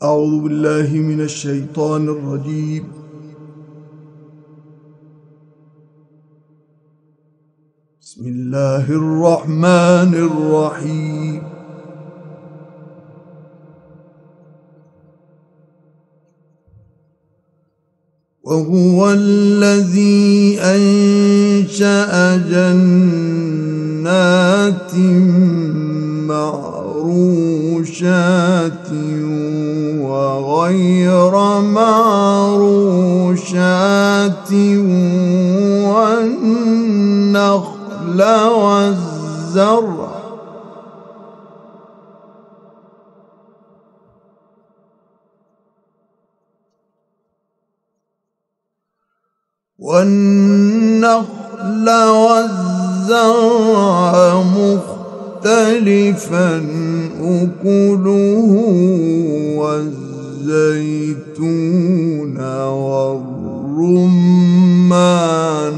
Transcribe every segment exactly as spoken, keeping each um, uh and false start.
أعوذ بالله من الشيطان الرجيم. بسم الله الرحمن الرحيم. وهو الذي أنشأ جنات معروشات وغير معروشات والنخل والزرع والنخل والزرع مختلفا أكله والزيتون والرمان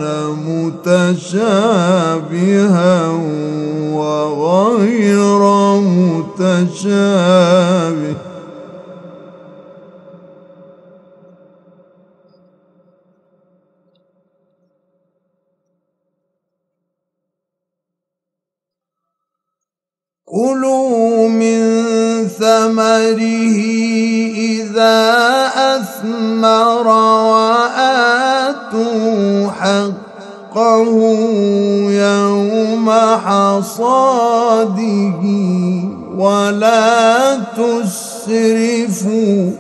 متشابها وغير متشابه كلوا من ثمره إذا أثمر وآتوا حقه يوم حصاده ولا تسرفوا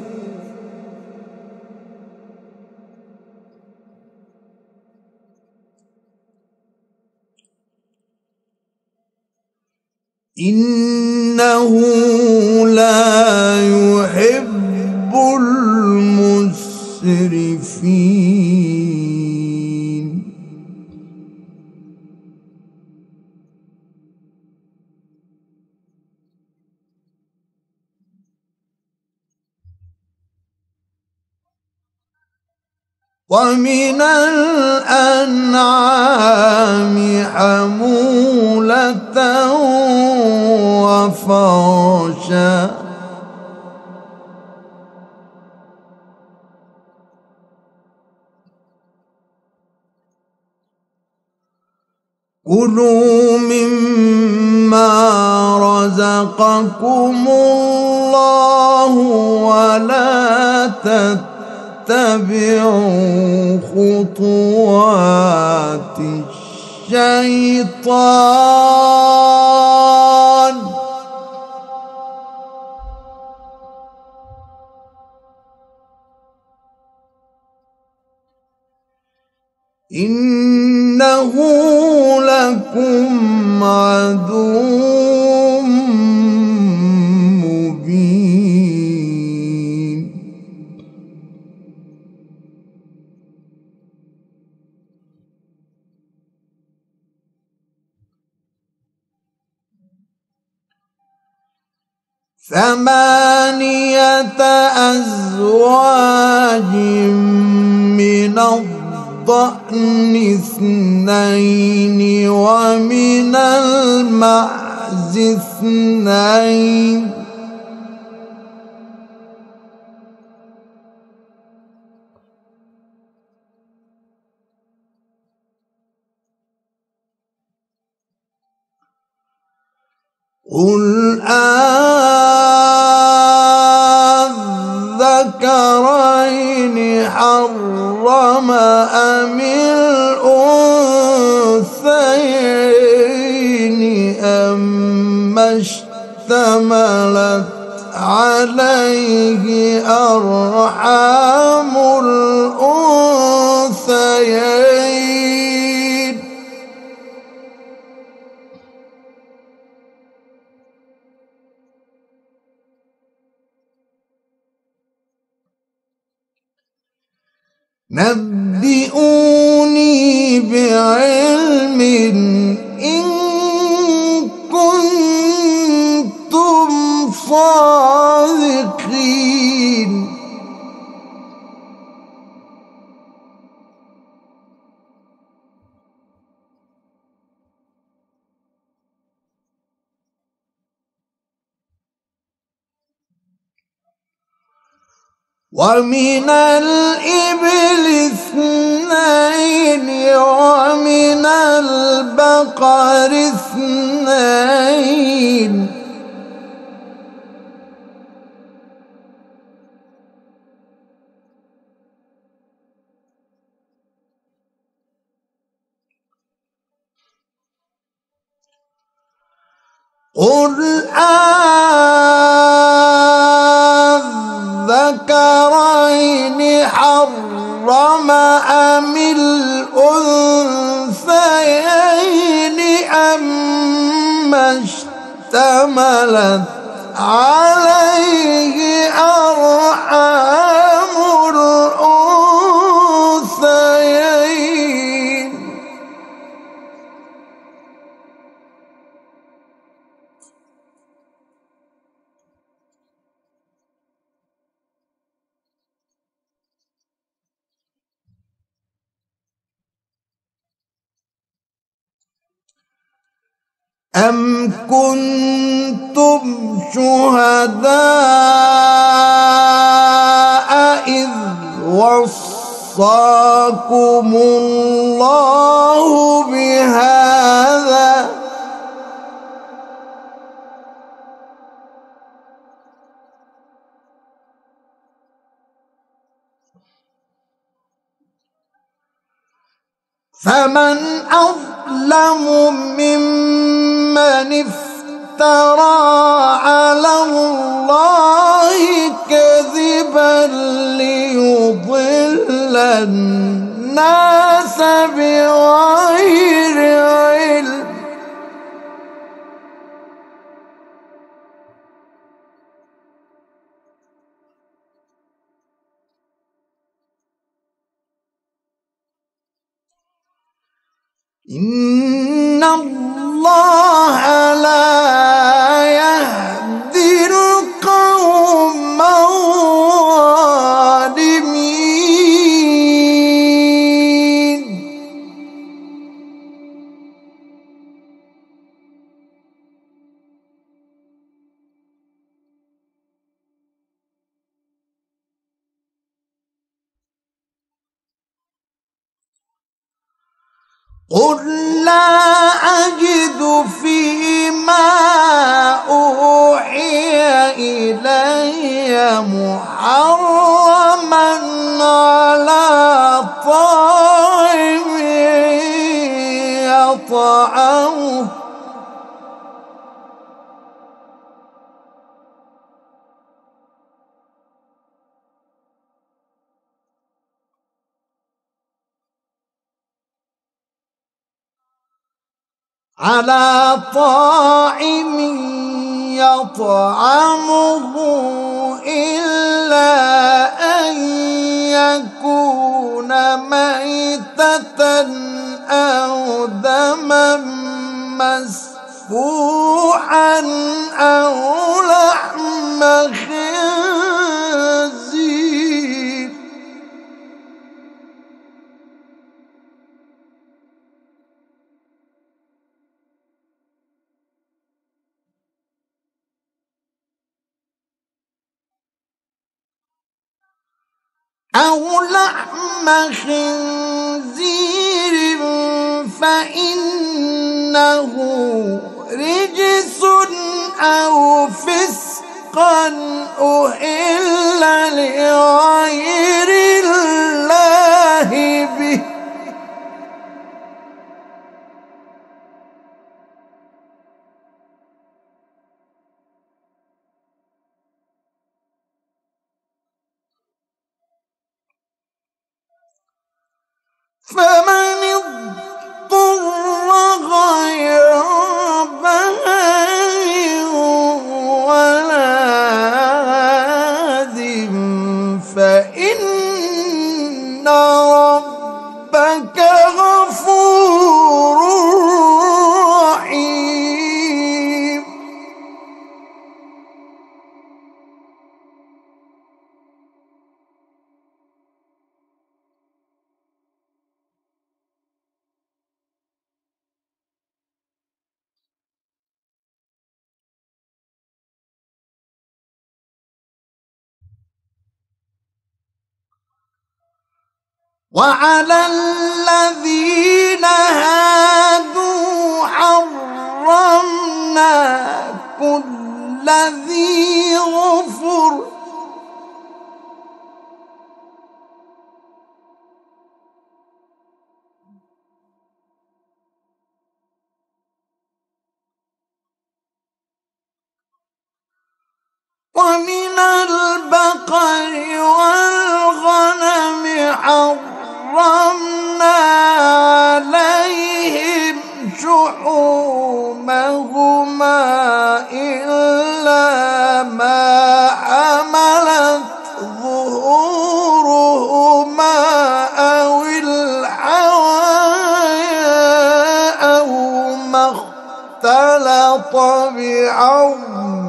إنه لا يحب المسرفين ومن الأنعام حمولة وفرشا كلوا مما رزقكم الله ولا تتبعوا خطوات الشيطان إنه لكم عدو مبين ثمانية أزواج من الضأن اثنين ومن المعز اثنين قل أذكرين حرم أم الأنثيين أما اشتملت عليه أرحام الأنثيين نبئوني بعلم إن كنتم صادقين ومن الإبل اثنين ومن البقر اثنين قل أذكرين حرم أم الأنثيين أما اشتملت عليه أرحام الأنثيين أم كنتم شهداء إذ وصاكم الله بهذا فمن أظلم ممن افترى على الله كذبا ليضل الناس بغير علم إن الله لا يهدي القوم الظالمين قل لا أجد فيما أوحي إلي محرما على طاعم يطعمه على طاعم يطعمه إلا أن يكون ميتة أو دما مسفوحا أو لحم خنزير أو لحم خنزير فإنه رجس أو فسقا أحل لغير الله به فمن اضطر غير باغ ولا عاد فإن ربك غفور رحيم وعلى الذين هادوا حرمنا كل ذي ظفر ومن البقر والغنم حرمنا عليهم شحومهما إلا ما حملت ظهورهما أو الحوايا أو ما اختلط بعظم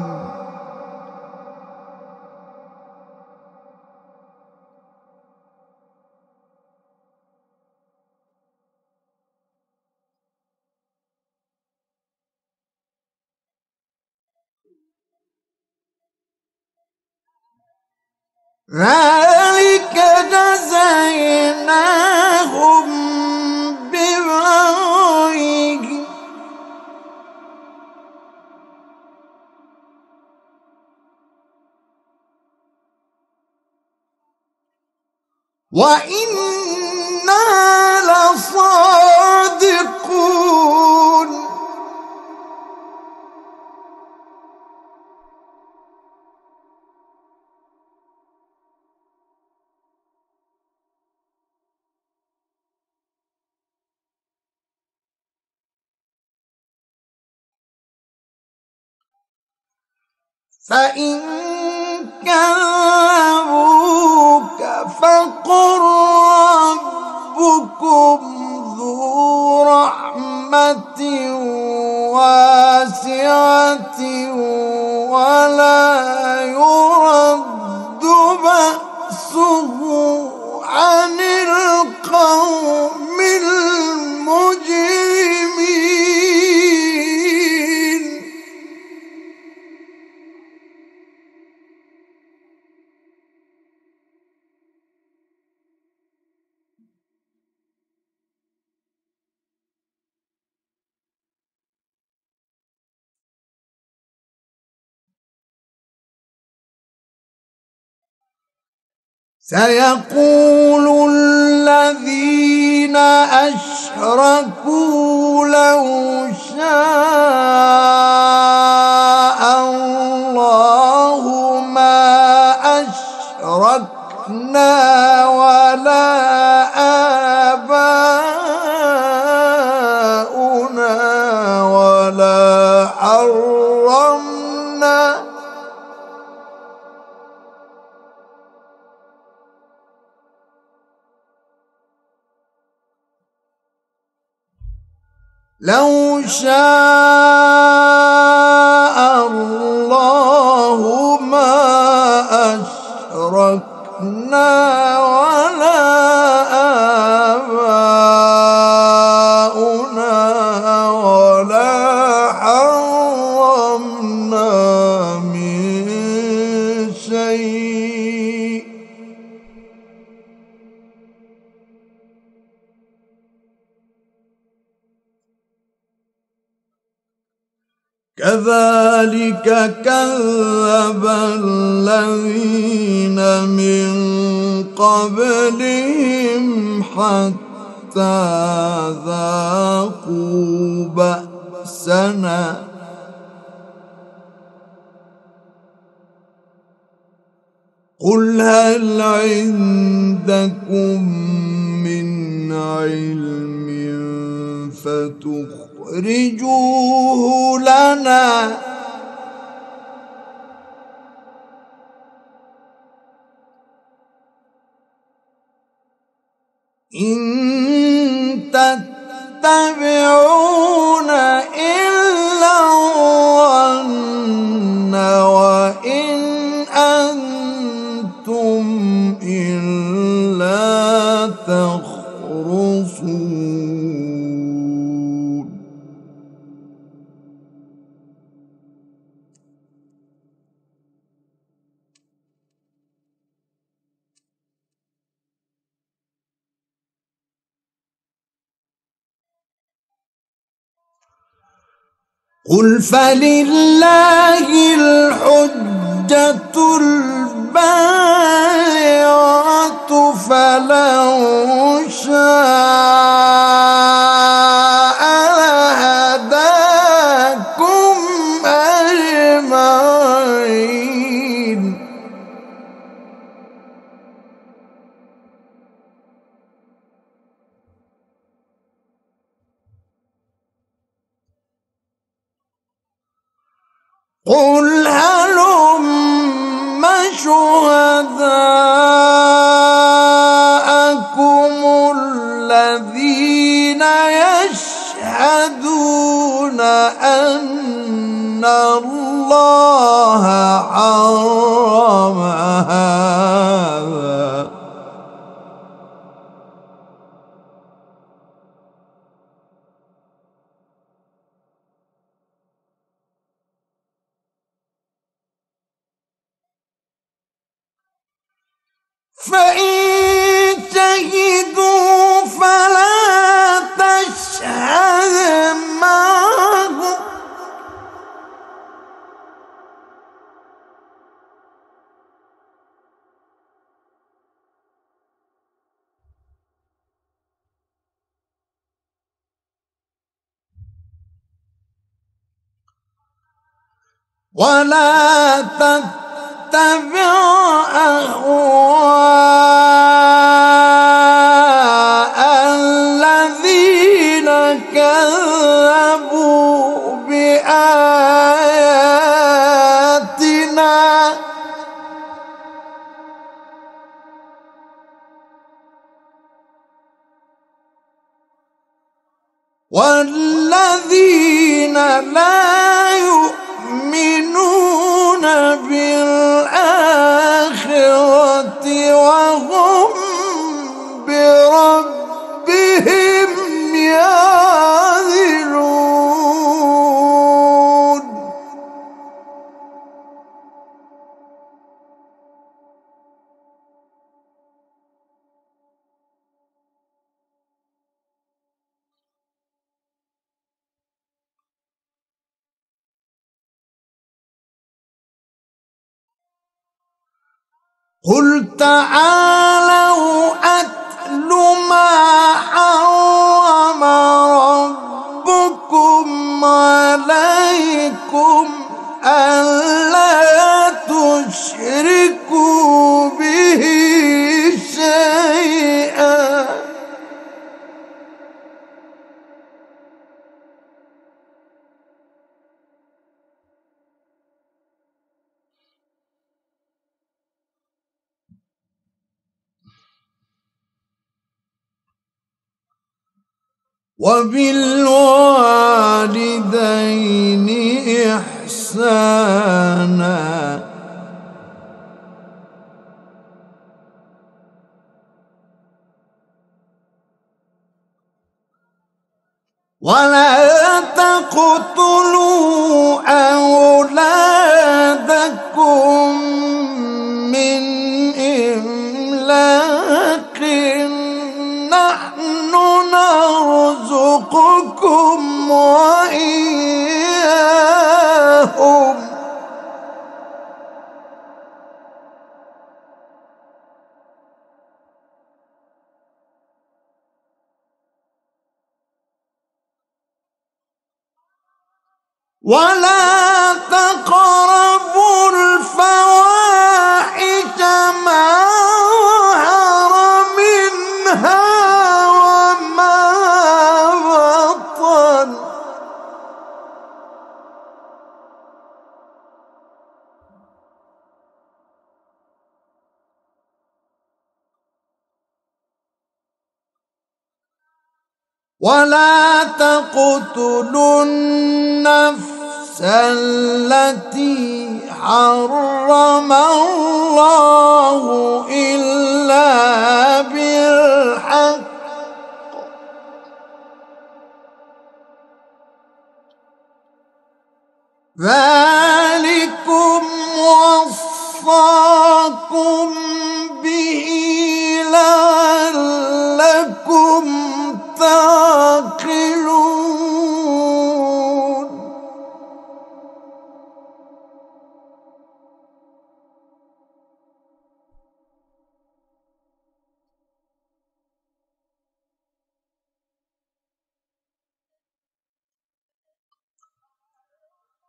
ذلك جزيناهم ببغيهم وإنا لصادقون فإن كذبوك فقل ربكم ذو رحمة واسعة ولا يرد بأسه عن القوم المجرمين سيقول الذين أشركوا لو شاء الله ما أشركنا ولا آباؤنا ولا حرمنا لو شاء الله ما أشركنا ولا آباؤنا ولا حرمنا من شيء كذلك كذب الذين من قبلهم حتى ذاقوا بأسنا قل هل عندكم من علم فتخرجوه لنا إن تتبعون إلا الظن وإن أنتم إلا تخرصون قل فلله الحجة البالغة فلو شاء لهداكم أجمعين. قل هلم شهداءكم الذين يشهدون أن الله حرم هذا فإن شهدوا فلا تشهد معهم ولا تتبع أهواء الذين كذبوا بآياتنا والذين لا يؤمنون بالآخرة وهم بربهم يعدلون. قل تعالوا أتل ما حرم ربكم عليكم ألا تشركوا به شيئا وبالوالدين إحسانا ولا تقتلوا أولادكم من إملاق نحن نرزقكم وإياهم ولا تقربوا الفواحش ما ظهر منها وما بطن ولا تقتلوا النفس التي حرم الله إلا بالحق ذلكم وصاكم به لعلكم تعقلون.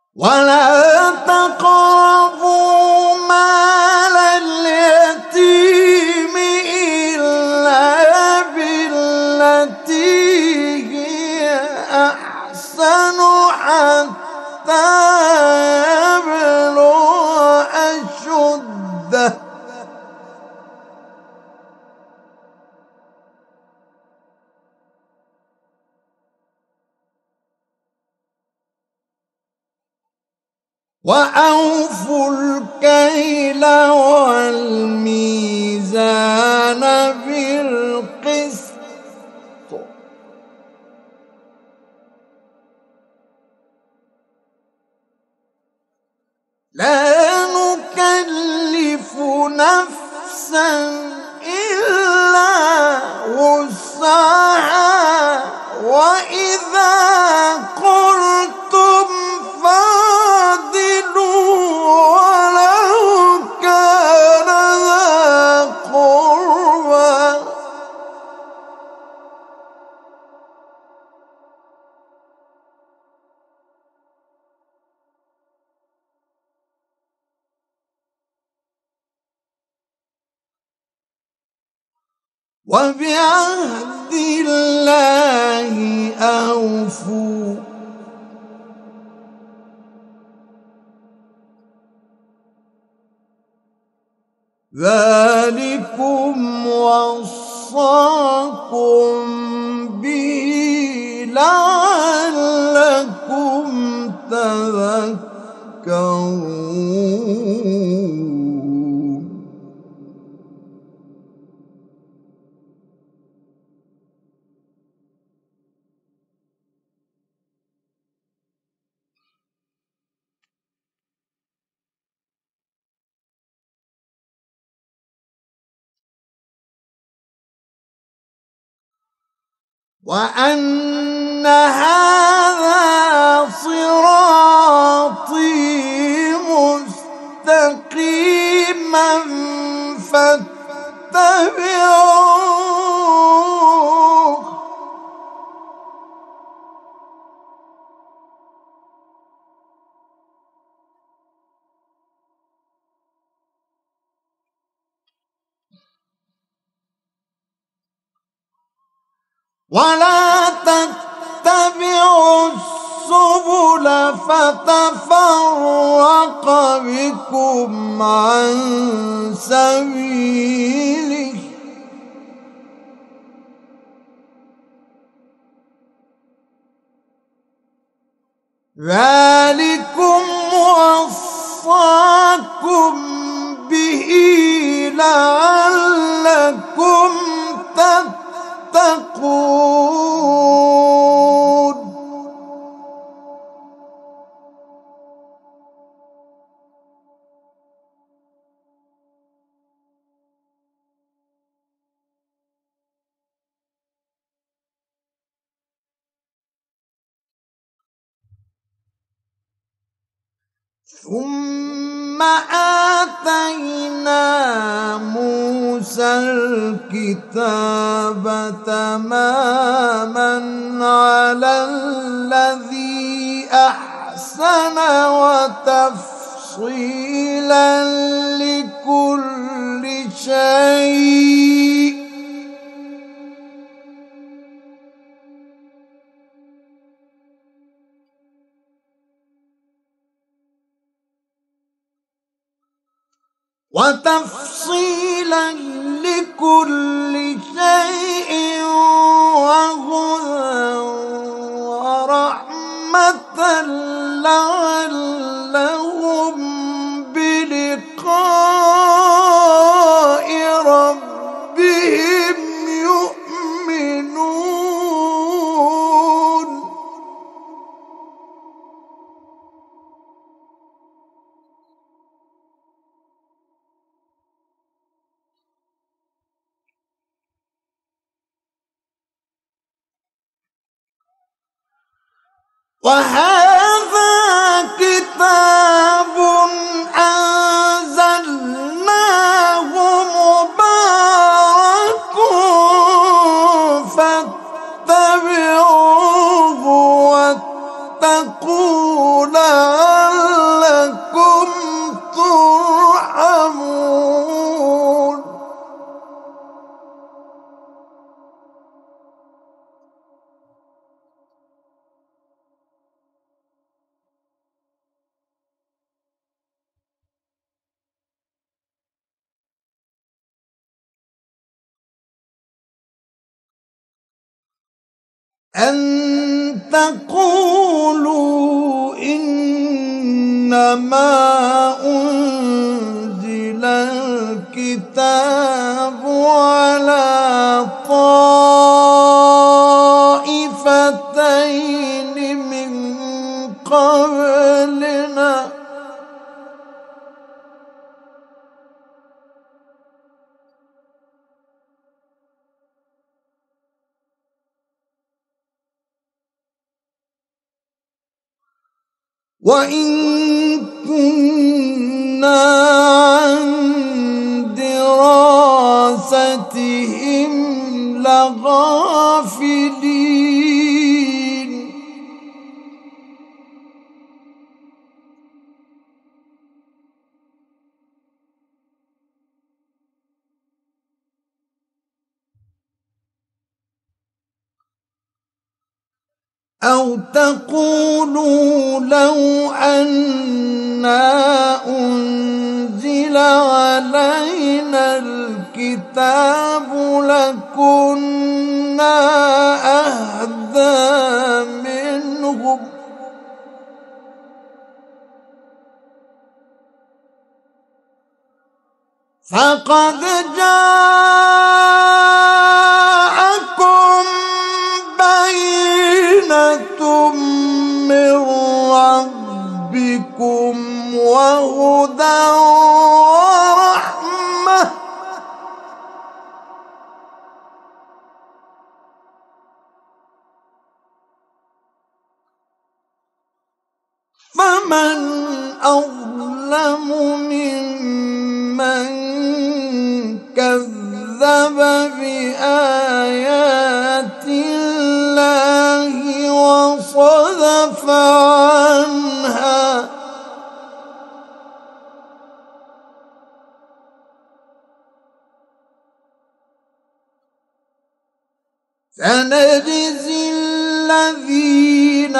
ولا تقربوا مال اليتيم إلا بالتي هي أحسن حتى يبلغ أشده وأوفوا الكيل والميزان بالقسط لا نكلف نفسا إلا وسعها وإذا قلتم فاعدلوا ولو كان ذا قربى وبعهد الله أوفوا ذلكم وصاكم به لعلكم تذكرون. وأن هذا صراطي مستقيما فاتبعوه ولا تتبعوا السبل فتفرق بكم عن سبيله ذلكم وصاكم به لعلكم تتقون. ثم آتينا موسى الكتاب تماما على الذي أحسن وتفصيلا لكل شيء وتفصيلا لكل شيء وهدى ورحمة لعلهم بلقاء ربهم يؤمنون. وهذا كتاب أنزلناه مبارك فاتبعوه واتقوا لعلكم أن تقولوا إنما أنزل الكتاب على طائفتين من قبلنا وإن كنا عن دراستهم لغافلين أو تقولوا لو أنا أنزل علينا الكتاب لكنا أهدى منهم فقد جاءكم بينة من ربكم وهدى ورحمة فمن أظلم ممن كذب بآيات الله وصدف عنها سنجزي الذين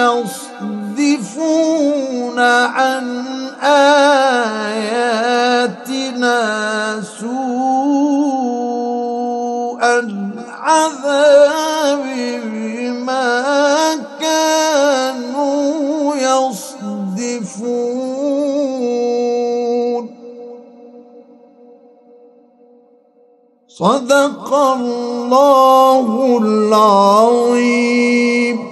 يصدفون عن آياتنا سوء العذاب بما كانوا يصدفون صدق الله العظيم.